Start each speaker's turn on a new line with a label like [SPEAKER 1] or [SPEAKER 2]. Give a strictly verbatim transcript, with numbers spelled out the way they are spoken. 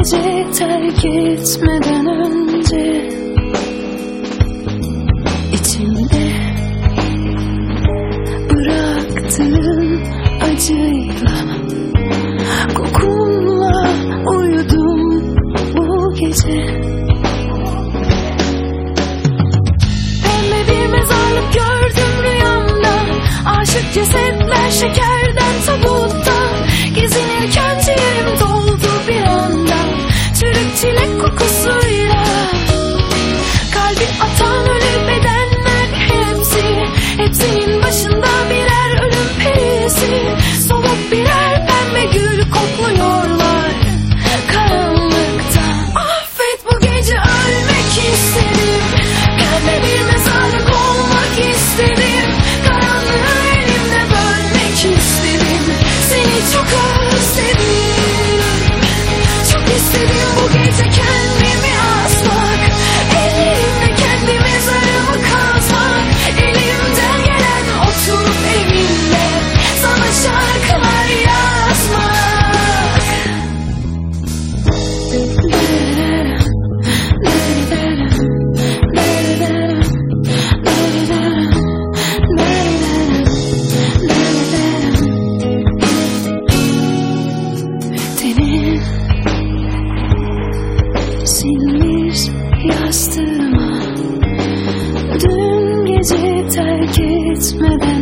[SPEAKER 1] gece terk etmeden önce içimde bıraktığın acıyla, kokunla uyudum bu gece. Pembe bir mezarlık gördüm rüyamda, aşık cesetler şekerden tabutta. Gezinirken ciğerim doldu bir anda, çürük çilek kokusuyla. Kalbim atan ölü bedenler hepsi, hepsinin başında birer ölüm perisi. Soluk birer pembe gül kokluyorlar karanlıkta. Affet, bu gece ölmek istedim, pembe bir mezarlık olmak istedim. Karanlığı elimde bölmek istedim, seni çok özledim. Çok istedim bu gece kendimi asmak, ellerimle kendi mezarımı kazmak. Elimden gelen oturup evimde sana şarkılar yazmak. Tenin sinmiş yastığıma dün gece terk etmeden